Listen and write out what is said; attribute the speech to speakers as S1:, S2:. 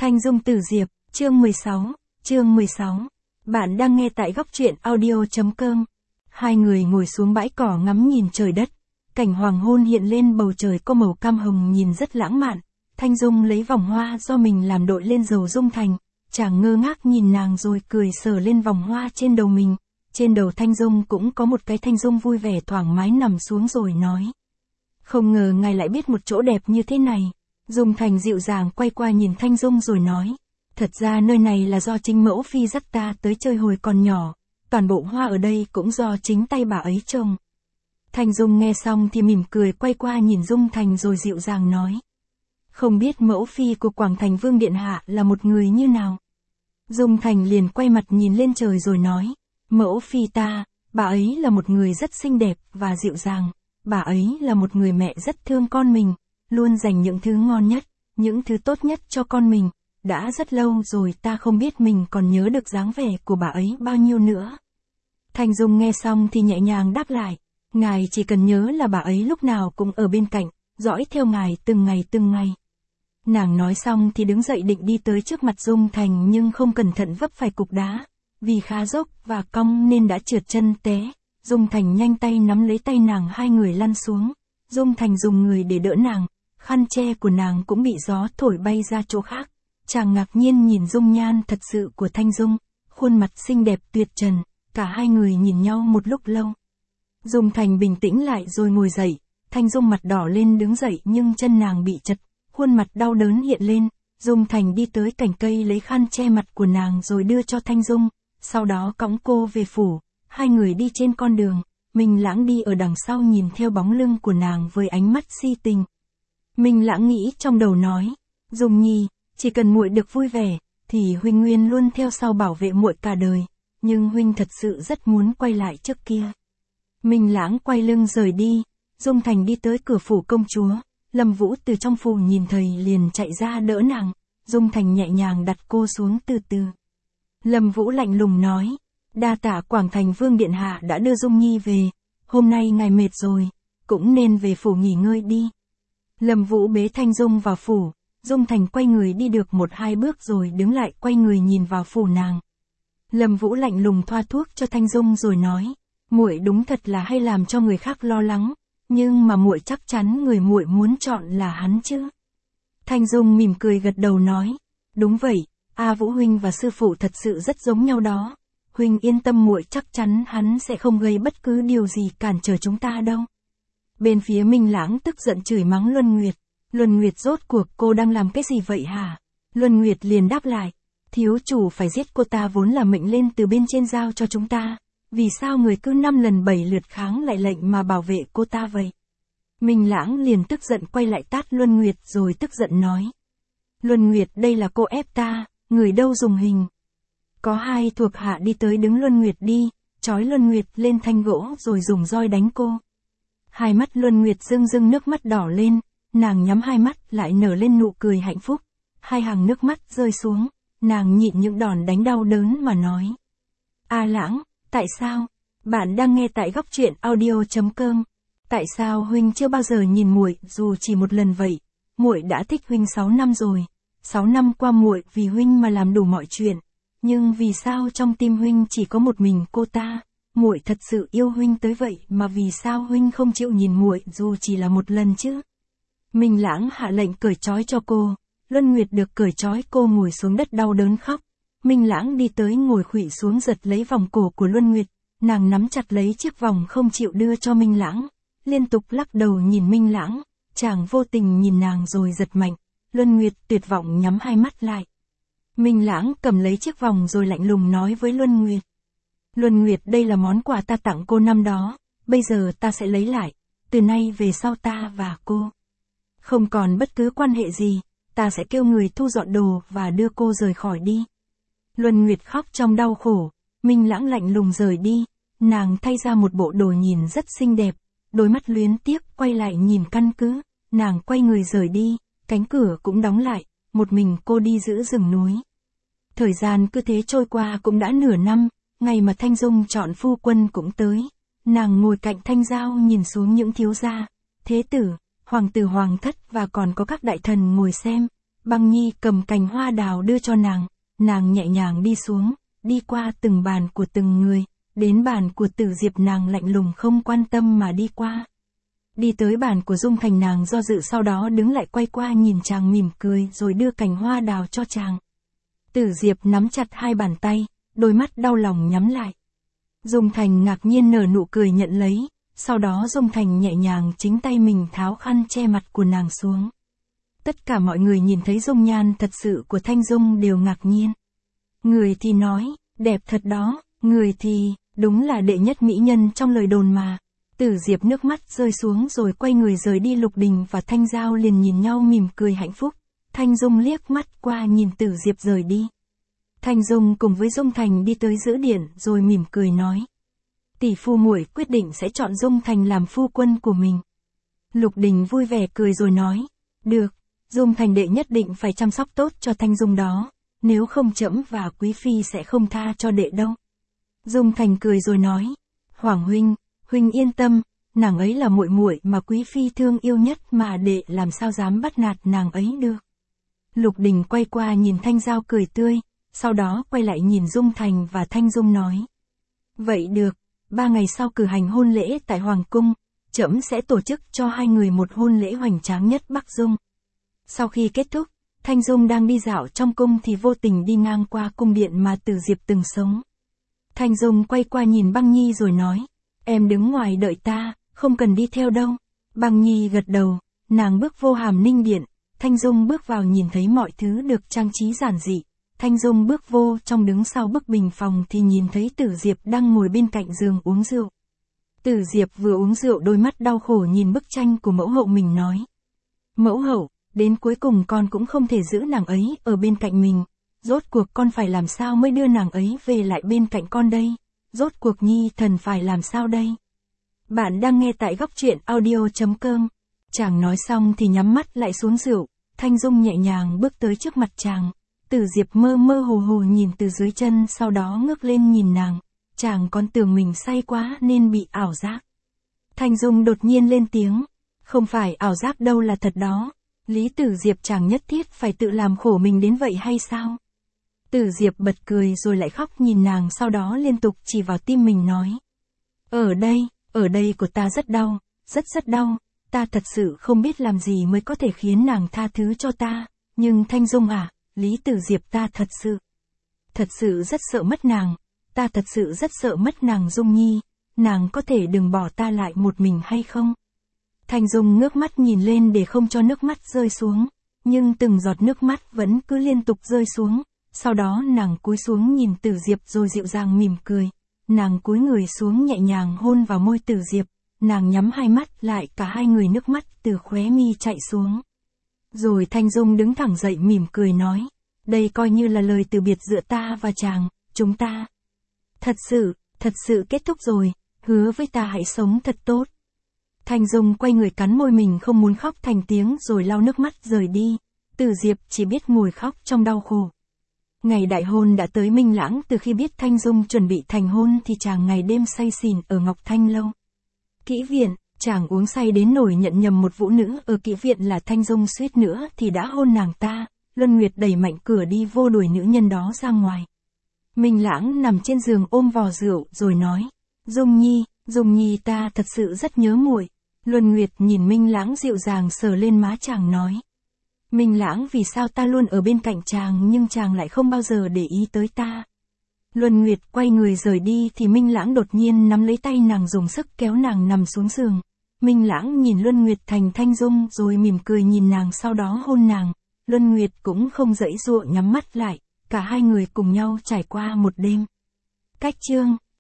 S1: Thanh Dung Tử Diệp, chương 16. Bạn đang nghe tại góc truyện audio.com. Hai người ngồi xuống bãi cỏ ngắm nhìn trời đất. Cảnh hoàng hôn hiện lên, bầu trời có màu cam hồng nhìn rất lãng mạn. Thanh Dung lấy vòng hoa do mình làm đội lên đầu Dung Thành. Chàng ngơ ngác nhìn nàng rồi cười sờ lên vòng hoa trên đầu mình. Trên đầu Thanh Dung cũng có một cái. Thanh Dung vui vẻ thoải mái nằm xuống rồi nói: không ngờ ngài lại biết một chỗ đẹp như thế này. Dung Thành dịu dàng quay qua nhìn Thanh Dung rồi nói: thật ra nơi này là do chính mẫu phi dắt ta tới chơi hồi còn nhỏ, toàn bộ hoa ở đây cũng do chính tay bà ấy trồng. Thanh Dung nghe xong thì mỉm cười quay qua nhìn Dung Thành rồi dịu dàng nói: không biết mẫu phi của Quảng Thành Vương Điện Hạ là một người như nào? Dung Thành liền quay mặt nhìn lên trời rồi nói: mẫu phi ta, bà ấy là một người rất xinh đẹp và dịu dàng, bà ấy là một người mẹ rất thương con mình, luôn dành những thứ ngon nhất, những thứ tốt nhất cho con mình. Đã rất lâu rồi ta không biết mình còn nhớ được dáng vẻ của bà ấy bao nhiêu nữa. Thanh Dung nghe xong thì nhẹ nhàng đáp lại: ngài chỉ cần nhớ là bà ấy lúc nào cũng ở bên cạnh, dõi theo ngài từng ngày. Nàng nói xong thì đứng dậy định đi tới trước mặt Dung Thành, nhưng không cẩn thận vấp phải cục đá. Vì khá dốc và cong nên đã trượt chân té. Dung Thành nhanh tay nắm lấy tay nàng, hai người lăn xuống. Dung Thành dùng người để đỡ nàng, khăn che của nàng cũng bị gió thổi bay ra chỗ khác. Chàng ngạc nhiên nhìn dung nhan thật sự của Thanh Dung, khuôn mặt xinh đẹp tuyệt trần, cả hai người nhìn nhau một lúc lâu. Dung Thành bình tĩnh lại rồi ngồi dậy, Thanh Dung mặt đỏ lên đứng dậy nhưng chân nàng bị chật, khuôn mặt đau đớn hiện lên. Dung Thành đi tới cành cây lấy khăn che mặt của nàng rồi đưa cho Thanh Dung, sau đó cõng cô về phủ. Hai người đi trên con đường, Minh Lãng đi ở đằng sau nhìn theo bóng lưng của nàng với ánh mắt si tình. Minh Lãng nghĩ trong đầu nói: Dung Nhi, chỉ cần muội được vui vẻ, thì huynh nguyên luôn theo sau bảo vệ muội cả đời, nhưng huynh thật sự rất muốn quay lại trước kia. Minh Lãng quay lưng rời đi. Dung Thành đi tới cửa phủ công chúa. Lâm Vũ từ trong phủ nhìn thấy liền chạy ra đỡ nàng. Dung Thành nhẹ nhàng đặt cô xuống từ từ. Lâm Vũ lạnh lùng nói: đa tạ Quảng Thành Vương Điện Hạ đã đưa Dung Nhi về, hôm nay ngài mệt rồi, cũng nên về phủ nghỉ ngơi đi. Lâm Vũ bế Thanh Dung vào phủ. Dung Thành quay người đi được 1-2 bước rồi đứng lại quay người nhìn vào phủ nàng. Lâm Vũ lạnh lùng thoa thuốc cho Thanh Dung rồi nói: muội đúng thật là hay làm cho người khác lo lắng, nhưng mà muội chắc chắn người muội muốn chọn là hắn chứ? Thanh Dung mỉm cười gật đầu nói: đúng vậy, A Vũ huynh và sư phụ thật sự rất giống nhau đó. Huynh yên tâm, muội chắc chắn hắn sẽ không gây bất cứ điều gì cản trở chúng ta đâu. Bên phía Minh Lãng tức giận chửi mắng Luân Nguyệt: Luân Nguyệt, rốt cuộc cô đang làm cái gì vậy hả? Luân Nguyệt liền đáp lại: thiếu chủ phải giết cô ta vốn là mệnh lên từ bên trên giao cho chúng ta, vì sao người cứ 5 lần 7 lượt kháng lại lệnh mà bảo vệ cô ta vậy? Minh Lãng liền tức giận quay lại tát Luân Nguyệt rồi tức giận nói: Luân Nguyệt, đây là cô ép ta, người đâu dùng hình. Có hai thuộc hạ đi tới đứng Luân Nguyệt đi, trói Luân Nguyệt lên thanh gỗ rồi dùng roi đánh cô. Hai mắt Luân Nguyệt rưng nước mắt đỏ lên, nàng nhắm hai mắt lại nở lên nụ cười hạnh phúc. Hai hàng nước mắt rơi xuống, nàng nhịn những đòn đánh đau đớn mà nói: A Lãng, tại sao? Bạn đang nghe tại góc truyện audio.com. Tại sao huynh chưa bao giờ nhìn muội dù chỉ một lần vậy? Muội đã thích huynh 6 năm rồi. 6 năm qua muội vì huynh mà làm đủ mọi chuyện, nhưng vì sao trong tim huynh chỉ có một mình cô ta? Muội thật sự yêu huynh tới vậy mà vì sao huynh không chịu nhìn muội dù chỉ là một lần chứ? Minh Lãng hạ lệnh cởi trói cho cô. Luân Nguyệt được cởi trói, cô ngồi xuống đất đau đớn khóc. Minh Lãng đi tới ngồi khuỵu xuống giật lấy vòng cổ của Luân Nguyệt. Nàng nắm chặt lấy chiếc vòng không chịu đưa cho Minh Lãng, liên tục lắc đầu nhìn Minh Lãng. Chàng vô tình nhìn nàng rồi giật mạnh. Luân Nguyệt tuyệt vọng nhắm hai mắt lại. Minh Lãng cầm lấy chiếc vòng rồi lạnh lùng nói với Luân Nguyệt: Luân Nguyệt, đây là món quà ta tặng cô năm đó, bây giờ ta sẽ lấy lại. Từ nay về sau ta và cô không còn bất cứ quan hệ gì, ta sẽ kêu người thu dọn đồ và đưa cô rời khỏi đi. Luân Nguyệt khóc trong đau khổ. Minh Lãng lạnh lùng rời đi. Nàng thay ra một bộ đồ nhìn rất xinh đẹp, đôi mắt luyến tiếc quay lại nhìn căn cứ. Nàng quay người rời đi, cánh cửa cũng đóng lại, một mình cô đi giữa rừng núi. Thời gian cứ thế trôi qua cũng đã nửa năm, ngày mà Thanh Dung chọn phu quân cũng tới. Nàng ngồi cạnh Thanh Giao nhìn xuống những thiếu gia, thế tử, hoàng tử hoàng thất và còn có các đại thần ngồi xem. Băng Nhi cầm cành hoa đào đưa cho nàng nhẹ nhàng đi xuống, đi qua từng bàn của từng người, đến bàn của Tử Diệp nàng lạnh lùng không quan tâm mà đi qua. Đi tới bàn của Dung Thành nàng do dự sau đó đứng lại quay qua nhìn chàng mỉm cười rồi đưa cành hoa đào cho chàng. Tử Diệp nắm chặt hai bàn tay, đôi mắt đau lòng nhắm lại. Dung Thành ngạc nhiên nở nụ cười nhận lấy, sau đó Dung Thành nhẹ nhàng chính tay mình tháo khăn che mặt của nàng xuống. Tất cả mọi người nhìn thấy dung nhan thật sự của Thanh Dung đều ngạc nhiên. Người thì nói, đẹp thật đó, người thì, đúng là đệ nhất mỹ nhân trong lời đồn mà. Tử Diệp nước mắt rơi xuống rồi quay người rời đi. Lục Đình và Thanh Giao liền nhìn nhau mỉm cười hạnh phúc. Thanh Dung liếc mắt qua nhìn Tử Diệp rời đi. Thanh Dung cùng với Dung Thành đi tới giữa điện rồi mỉm cười nói. Tỷ phu muội quyết định sẽ chọn Dung Thành làm phu quân của mình. Lục Đình vui vẻ cười rồi nói. Được, Dung Thành đệ nhất định phải chăm sóc tốt cho Thanh Dung đó. Nếu không trẫm và Quý Phi sẽ không tha cho đệ đâu. Dung Thành cười rồi nói. Hoàng huynh yên tâm, nàng ấy là muội muội mà Quý Phi thương yêu nhất mà đệ làm sao dám bắt nạt nàng ấy được. Lục Đình quay qua nhìn Thanh Giao cười tươi, sau đó quay lại nhìn Dung Thành và Thanh Dung nói. Vậy được, 3 ngày sau cử hành hôn lễ tại Hoàng Cung, trẫm sẽ tổ chức cho hai người một hôn lễ hoành tráng nhất Bắc Dung. Sau khi kết thúc, Thanh Dung đang đi dạo trong cung thì vô tình đi ngang qua cung điện mà Tử Diệp từng sống. Thanh Dung quay qua nhìn Băng Nhi rồi nói. Em đứng ngoài đợi ta, không cần đi theo đâu. Băng Nhi gật đầu, nàng bước vô Hàm Ninh Điện. Thanh Dung bước vào nhìn thấy mọi thứ được trang trí giản dị. Thanh Dung bước vô trong đứng sau bức bình phòng thì nhìn thấy Tử Diệp đang ngồi bên cạnh giường uống rượu. Tử Diệp vừa uống rượu đôi mắt đau khổ nhìn bức tranh của mẫu hậu mình nói. Mẫu hậu, đến cuối cùng con cũng không thể giữ nàng ấy ở bên cạnh mình. Rốt cuộc con phải làm sao mới đưa nàng ấy về lại bên cạnh con đây? Rốt cuộc Nhi thần phải làm sao đây? Bạn đang nghe tại góc truyện audio.com. Chàng nói xong thì nhắm mắt lại xuống rượu. Thanh Dung nhẹ nhàng bước tới trước mặt chàng. Tử Diệp mơ mơ hồ hồ nhìn từ dưới chân sau đó ngước lên nhìn nàng. Chàng còn tưởng mình say quá nên bị ảo giác. Thanh Dung đột nhiên lên tiếng. Không phải ảo giác đâu là thật đó. Lý Tử Diệp chàng nhất thiết phải tự làm khổ mình đến vậy hay sao? Tử Diệp bật cười rồi lại khóc nhìn nàng sau đó liên tục chỉ vào tim mình nói. Ở đây của ta rất đau, rất đau, ta thật sự không biết làm gì mới có thể khiến nàng tha thứ cho ta, nhưng Thanh Dung à, Lý Tử Diệp ta thật sự rất sợ mất nàng, ta thật sự rất sợ mất nàng Dung Nhi, nàng có thể đừng bỏ ta lại một mình hay không? Thanh Dung ngước mắt nhìn lên để không cho nước mắt rơi xuống, nhưng từng giọt nước mắt vẫn cứ liên tục rơi xuống. Sau đó nàng cúi xuống nhìn Tử Diệp rồi dịu dàng mỉm cười. Nàng cúi người xuống nhẹ nhàng hôn vào môi Tử Diệp. Nàng nhắm hai mắt lại cả hai người nước mắt từ khóe mi chạy xuống. Rồi Thanh Dung đứng thẳng dậy mỉm cười nói. Đây coi như là lời từ biệt giữa ta và chàng, chúng ta. Thật sự kết thúc rồi, hứa với ta hãy sống thật tốt. Thanh Dung quay người cắn môi mình không muốn khóc thành tiếng rồi lau nước mắt rời đi. Tử Diệp chỉ biết ngồi khóc trong đau khổ. Ngày đại hôn đã tới. Minh Lãng từ khi biết Thanh Dung chuẩn bị thành hôn thì chàng ngày đêm say xỉn ở Ngọc Thanh Lâu. Kỹ viện, chàng uống say đến nỗi nhận nhầm một vũ nữ ở kỹ viện là Thanh Dung, suýt nữa thì đã hôn nàng ta. Luân Nguyệt đẩy mạnh cửa đi vô đuổi nữ nhân đó ra ngoài. Minh Lãng nằm trên giường ôm vò rượu rồi nói. Dung Nhi ta thật sự rất nhớ muội. Luân Nguyệt nhìn Minh Lãng dịu dàng sờ lên má chàng nói. Minh Lãng vì sao ta luôn ở bên cạnh chàng nhưng chàng lại không bao giờ để ý tới ta. Luân Nguyệt quay người rời đi thì Minh Lãng đột nhiên nắm lấy tay nàng dùng sức kéo nàng nằm xuống giường. Minh Lãng nhìn Luân Nguyệt thành Thanh Dung rồi mỉm cười nhìn nàng sau đó hôn nàng. Luân Nguyệt cũng không giãy giụa nhắm mắt lại, cả hai người cùng nhau trải qua một đêm. Cách chương